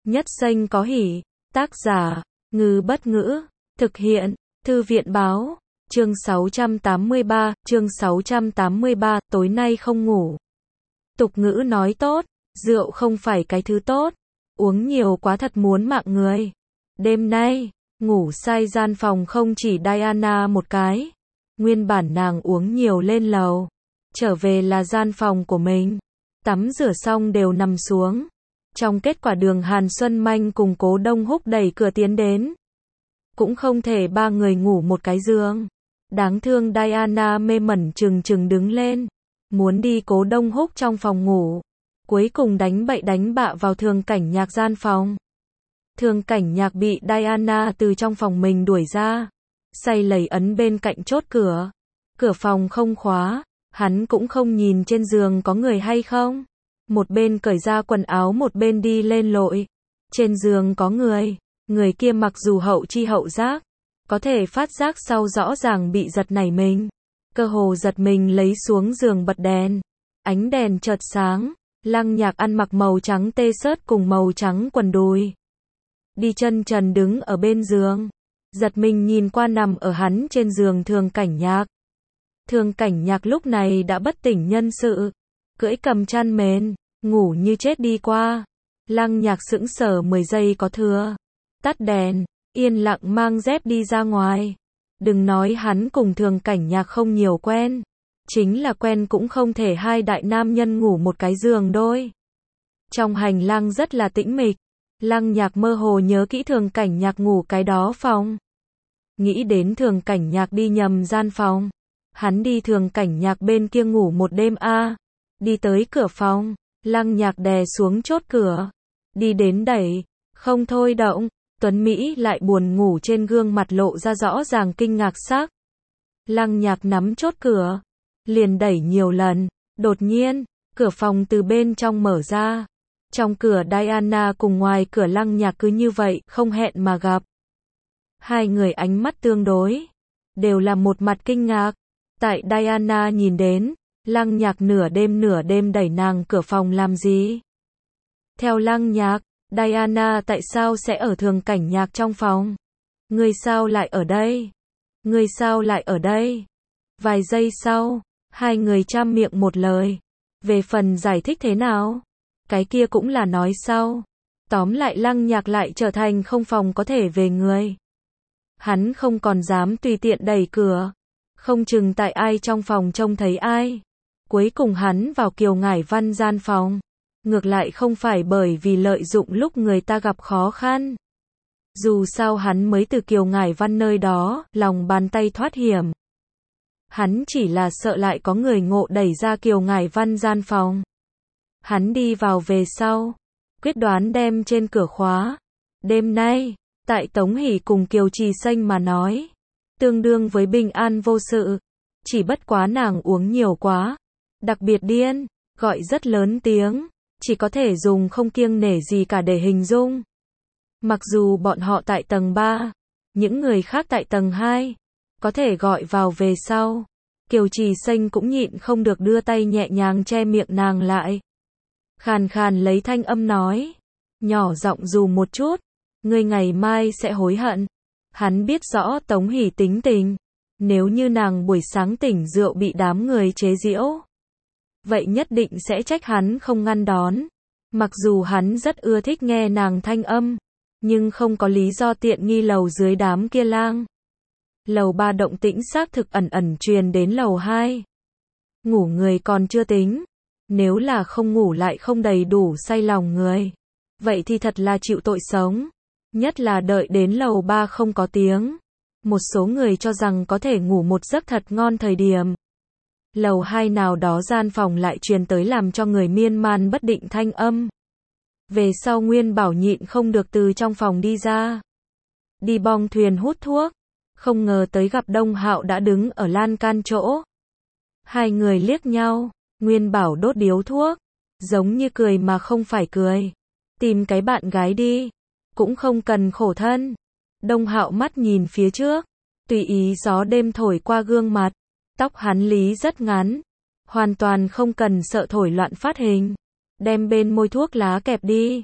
Nhất Xanh có hỉ. Tác giả, Ngư Bất Ngữ. Thực hiện, Thư viện Báo. Chương 683, tối nay không ngủ. Tục ngữ nói tốt, rượu không phải cái thứ tốt. Uống nhiều quá thật muốn mạng người. Đêm nay, ngủ sai gian phòng không chỉ Diana một cái. Nguyên bản nàng uống nhiều lên lầu. Trở về là gian phòng của mình. Tắm rửa xong đều nằm xuống. Trong kết quả Đường Hàn Xuân Manh cùng Cố Đông Húc đẩy cửa tiến đến. Cũng không thể ba người ngủ một cái giường. Đáng thương Diana mê mẩn chừng đứng lên. Muốn đi Cố Đông Húc trong phòng ngủ. Cuối cùng đánh bậy đánh bạ vào Thường Cảnh Nhạc gian phòng. Thường Cảnh Nhạc bị Diana từ trong phòng mình đuổi ra. Say lầy ấn bên cạnh chốt cửa. Cửa phòng không khóa. Hắn cũng không nhìn trên giường có người hay không. Một bên cởi ra quần áo một bên đi lên lội. Trên giường có người. Người kia mặc dù hậu chi hậu giác. Có thể phát giác sau rõ ràng bị giật nảy mình. Cơ hồ giật mình lấy xuống giường bật đèn. Ánh đèn chợt sáng. Lăng Nhạc ăn mặc màu trắng t-shirt cùng màu trắng quần đùi. Đi chân trần đứng ở bên giường. Giật mình nhìn qua nằm ở hắn trên giường Thường Cảnh Nhạc. Thường Cảnh Nhạc lúc này đã bất tỉnh nhân sự. Cưỡi cầm chăn mền, ngủ như chết đi qua. Lăng Nhạc sững sờ 10 giây có thừa. Tắt đèn, yên lặng mang dép đi ra ngoài. Đừng nói hắn cùng Thường Cảnh Nhạc không nhiều quen. Chính là quen cũng không thể hai đại nam nhân ngủ một cái giường đôi. Trong hành lang rất là tĩnh mịch. Lăng Nhạc mơ hồ nhớ kỹ Thường Cảnh Nhạc ngủ cái đó phòng. Nghĩ đến Thường Cảnh Nhạc đi nhầm gian phòng. Hắn đi Thường Cảnh Nhạc bên kia ngủ một đêm a. Đi tới cửa phòng, Lăng Nhạc đè xuống chốt cửa. Đi đến đẩy, không thôi động. Tuấn Mỹ lại buồn ngủ trên gương mặt lộ ra rõ ràng kinh ngạc sắc. Lăng Nhạc nắm chốt cửa, liền đẩy nhiều lần. Đột nhiên, cửa phòng từ bên trong mở ra. Trong cửa Diana cùng ngoài cửa Lăng Nhạc cứ như vậy, không hẹn mà gặp. Hai người ánh mắt tương đối, đều là một mặt kinh ngạc. Tại Diana nhìn đến, Lăng Nhạc nửa đêm đẩy nàng cửa phòng làm gì? Theo Lăng Nhạc, Diana tại sao sẽ ở Thường Cảnh Nhạc trong phòng? Ngươi sao lại ở đây? Ngươi sao lại ở đây? Vài giây sau, hai người trăm miệng một lời. Về phần giải thích thế nào? Cái kia cũng là nói sau. Tóm lại Lăng Nhạc lại trở thành không phòng có thể về người. Hắn không còn dám tùy tiện đẩy cửa. Không chừng tại ai trong phòng trông thấy ai. Cuối cùng hắn vào Kiều Ngải Văn gian phòng. Ngược lại không phải bởi vì lợi dụng lúc người ta gặp khó khăn. Dù sao hắn mới từ Kiều Ngải Văn nơi đó, lòng bàn tay thoát hiểm. Hắn chỉ là sợ lại có người ngộ đẩy ra Kiều Ngải Văn gian phòng. Hắn đi vào về sau. Quyết đoán đem trên cửa khóa. Đêm nay, tại Tống Hỷ cùng Kiều Trì Xanh mà nói. Tương đương với bình an vô sự. Chỉ bất quá nàng uống nhiều quá. Đặc biệt điên, gọi rất lớn tiếng. Chỉ có thể dùng không kiêng nể gì cả để hình dung. Mặc dù bọn họ tại tầng 3. Những người khác tại tầng 2. Có thể gọi vào về sau. Kiều Trì Xanh cũng nhịn không được đưa tay nhẹ nhàng che miệng nàng lại. Khàn khàn lấy thanh âm nói. Nhỏ giọng dù một chút. Ngươi ngày mai sẽ hối hận. Hắn biết rõ Tống Hỷ tính tình. Nếu như nàng buổi sáng tỉnh rượu bị đám người chế giễu. Vậy nhất định sẽ trách hắn không ngăn đón. Mặc dù hắn rất ưa thích nghe nàng thanh âm. Nhưng không có lý do tiện nghi lầu dưới đám kia lang. Lầu 3 động tĩnh xác thực ẩn truyền đến lầu 2. Ngủ người còn chưa tính. Nếu là không ngủ lại không đầy đủ say lòng người. Vậy thì thật là chịu tội sống. Nhất là đợi đến lầu 3 không có tiếng. Một số người cho rằng có thể ngủ một giấc thật ngon thời điểm. Lầu 2 nào đó gian phòng lại truyền tới làm cho người miên man bất định thanh âm. Về sau Nguyên Bảo nhịn không được từ trong phòng đi ra. Đi bong thuyền hút thuốc. Không ngờ tới gặp Đông Hạo đã đứng ở lan can chỗ. Hai người liếc nhau. Nguyên Bảo đốt điếu thuốc. Giống như cười mà không phải cười. Tìm cái bạn gái đi. Cũng không cần khổ thân. Đông Hạo mắt nhìn phía trước. Tùy ý gió đêm thổi qua gương mặt. Tóc hắn lý rất ngắn. Hoàn toàn không cần sợ thổi loạn phát hình. Đem bên môi thuốc lá kẹp đi.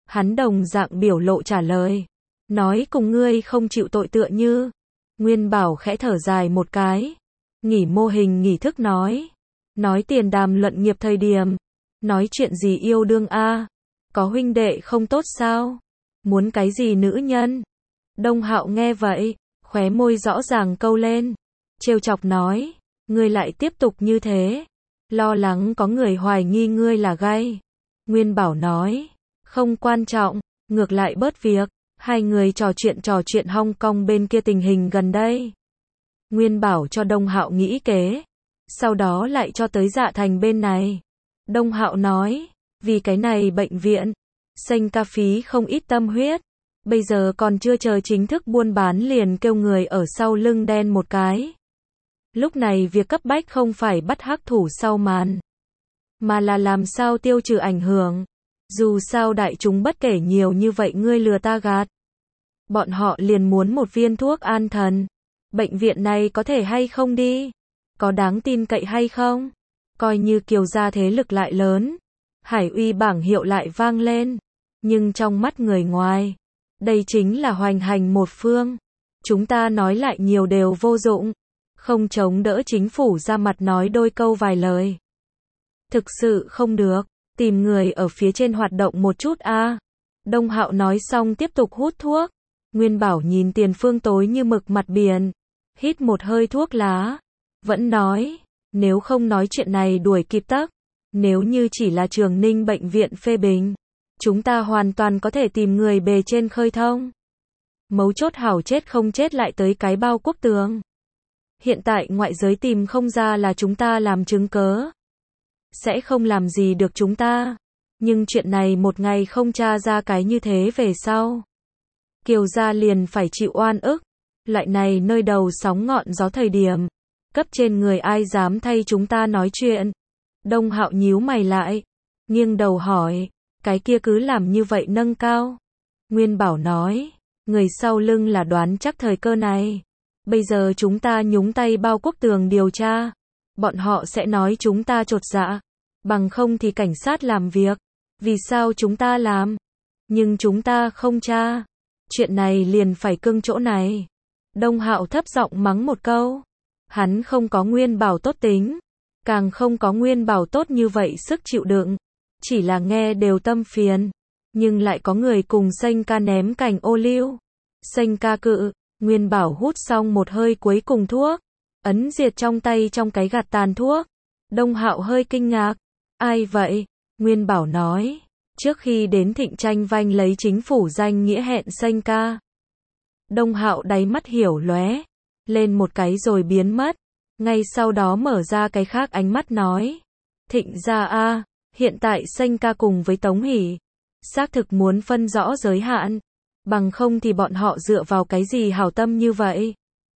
Hắn đồng dạng biểu lộ trả lời. Nói cùng ngươi không chịu tội tựa như. Nguyên Bảo khẽ thở dài một cái. Nghỉ mô hình nghỉ thức nói. Nói tiền đàm luận nghiệp thời điểm. Nói chuyện gì yêu đương a? Có huynh đệ không tốt sao? Muốn cái gì nữ nhân? Đông Hạo nghe vậy, khóe môi rõ ràng câu lên. Trêu chọc nói. Ngươi lại tiếp tục như thế. Lo lắng có người hoài nghi ngươi là gay. Nguyên Bảo nói. Không quan trọng, ngược lại bớt việc. Hai người trò chuyện Hong Kong bên kia tình hình gần đây. Nguyên Bảo cho Đông Hạo nghĩ kế. Sau đó lại cho tới Dạ Thành bên này. Đông Hạo nói. Vì cái này bệnh viện. Xanh ca phí không ít tâm huyết. Bây giờ còn chưa chờ chính thức buôn bán liền kêu người ở sau lưng đen một cái. Lúc này việc cấp bách không phải bắt hắc thủ sau màn. Mà là làm sao tiêu trừ ảnh hưởng. Dù sao đại chúng bất kể nhiều như vậy ngươi lừa ta gạt. Bọn họ liền muốn một viên thuốc an thần. Bệnh viện này có thể hay không đi? Có đáng tin cậy hay không? Coi như Kiều gia thế lực lại lớn. Hải uy bảng hiệu lại vang lên. Nhưng trong mắt người ngoài, đây chính là hoành hành một phương. Chúng ta nói lại nhiều đều vô dụng. Không chống đỡ chính phủ ra mặt nói đôi câu vài lời. Thực sự không được. Tìm người ở phía trên hoạt động một chút a. Đông Hạo nói xong tiếp tục hút thuốc. Nguyên Bảo nhìn tiền phương tối như mực mặt biển. Hít một hơi thuốc lá. Vẫn nói. Nếu không nói chuyện này đuổi kịp tắc. Nếu như chỉ là Trường Ninh bệnh viện phê bình. Chúng ta hoàn toàn có thể tìm người bề trên khơi thông. Mấu chốt hảo chết không chết lại tới cái bao quốc tường. Hiện tại ngoại giới tìm không ra là chúng ta làm chứng cớ. Sẽ không làm gì được chúng ta. Nhưng chuyện này một ngày không tra ra cái như thế về sau. Kiều gia liền phải chịu oan ức. Loại này nơi đầu sóng ngọn gió thời điểm. Cấp trên người ai dám thay chúng ta nói chuyện. Đông Hạo nhíu mày lại. Nghiêng đầu hỏi. Cái kia cứ làm như vậy nâng cao. Nguyên Bảo nói. Người sau lưng là đoán chắc thời cơ này. Bây giờ chúng ta nhúng tay bao quốc tường điều tra. Bọn họ sẽ nói chúng ta chột dạ. Bằng không thì cảnh sát làm việc. Vì sao chúng ta làm? Nhưng chúng ta không tra. Chuyện này liền phải cưng chỗ này. Đông Hạo thấp giọng mắng một câu. Hắn không có Nguyên Bảo tốt tính. Càng không có Nguyên Bảo tốt như vậy sức chịu đựng. Chỉ là nghe đều tâm phiền. Nhưng lại có người cùng Xanh ca ném cành ô liu. Xanh ca cự. Nguyên Bảo hút xong một hơi cuối cùng thuốc. Ấn diệt trong tay trong cái gạt tàn thuốc. Đông Hạo hơi kinh ngạc. Ai vậy? Nguyên Bảo nói. Trước khi đến Thịnh tranh vanh lấy chính phủ danh nghĩa hẹn Xanh ca. Đông Hạo đáy mắt hiểu lóe. Lên một cái rồi biến mất. Ngay sau đó mở ra cái khác ánh mắt nói. Thịnh gia a, hiện tại Xanh ca cùng với Tống Hỷ. Xác thực muốn phân rõ giới hạn. Bằng không thì bọn họ dựa vào cái gì hảo tâm như vậy.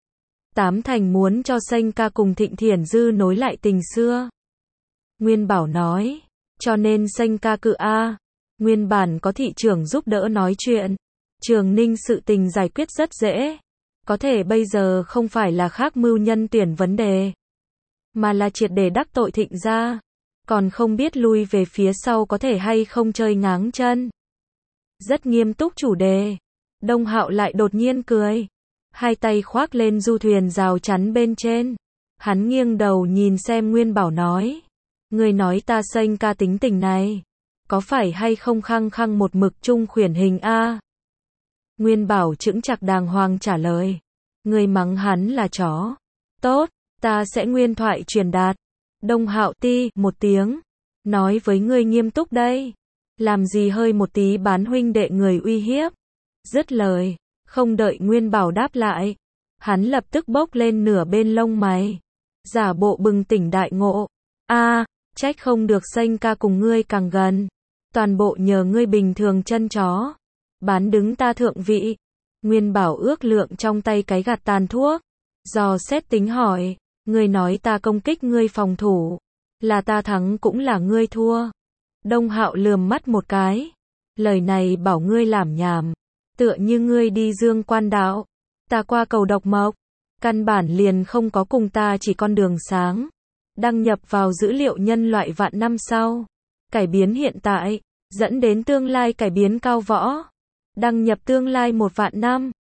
Tám thành muốn cho Xanh ca cùng Thịnh Thiển Dư nối lại tình xưa. Nguyên Bảo nói. Cho nên Xanh ca cự a. Nguyên bản có thị trưởng giúp đỡ nói chuyện. Trường Ninh sự tình giải quyết rất dễ. Có thể bây giờ không phải là khác mưu nhân tuyển vấn đề. Mà là triệt để đắc tội Thịnh gia. Còn không biết lui về phía sau có thể hay không chơi ngáng chân. Rất nghiêm túc chủ đề. Đông Hạo lại đột nhiên cười. Hai tay khoác lên du thuyền rào chắn bên trên. Hắn nghiêng đầu nhìn xem Nguyên Bảo nói. Người nói ta Xanh ca tính tình này. Có phải hay không khăng khăng một mực chung khuyển hình a? Nguyên Bảo chững chạc đàng hoàng trả lời. Người mắng hắn là chó. Tốt, ta sẽ nguyên thoại truyền đạt. Đông Hạo ti một tiếng. Nói với ngươi nghiêm túc đây. Làm gì hơi một tí bán huynh đệ người uy hiếp. Dứt lời. Không đợi Nguyên Bảo đáp lại. Hắn lập tức bốc lên nửa bên lông mày. Giả bộ bừng tỉnh đại ngộ. A, trách không được Xanh ca cùng ngươi càng gần. Toàn bộ nhờ ngươi bình thường chân chó. Bán đứng ta thượng vị. Nguyên Bảo ước lượng trong tay cái gạt tàn thuốc. Dò xét tính hỏi. Ngươi nói ta công kích ngươi phòng thủ. Là ta thắng cũng là ngươi thua. Đông Hạo lườm mắt một cái. Lời này bảo ngươi làm nhảm. Tựa như ngươi đi Dương Quan đạo. Ta qua cầu Độc Mộc. Căn bản liền không có cùng ta chỉ con đường sáng. Đăng nhập vào dữ liệu nhân loại vạn năm sau. Cải biến hiện tại. dẫn đến tương lai cải biến cao võ. Đăng nhập tương lai 1 vạn năm.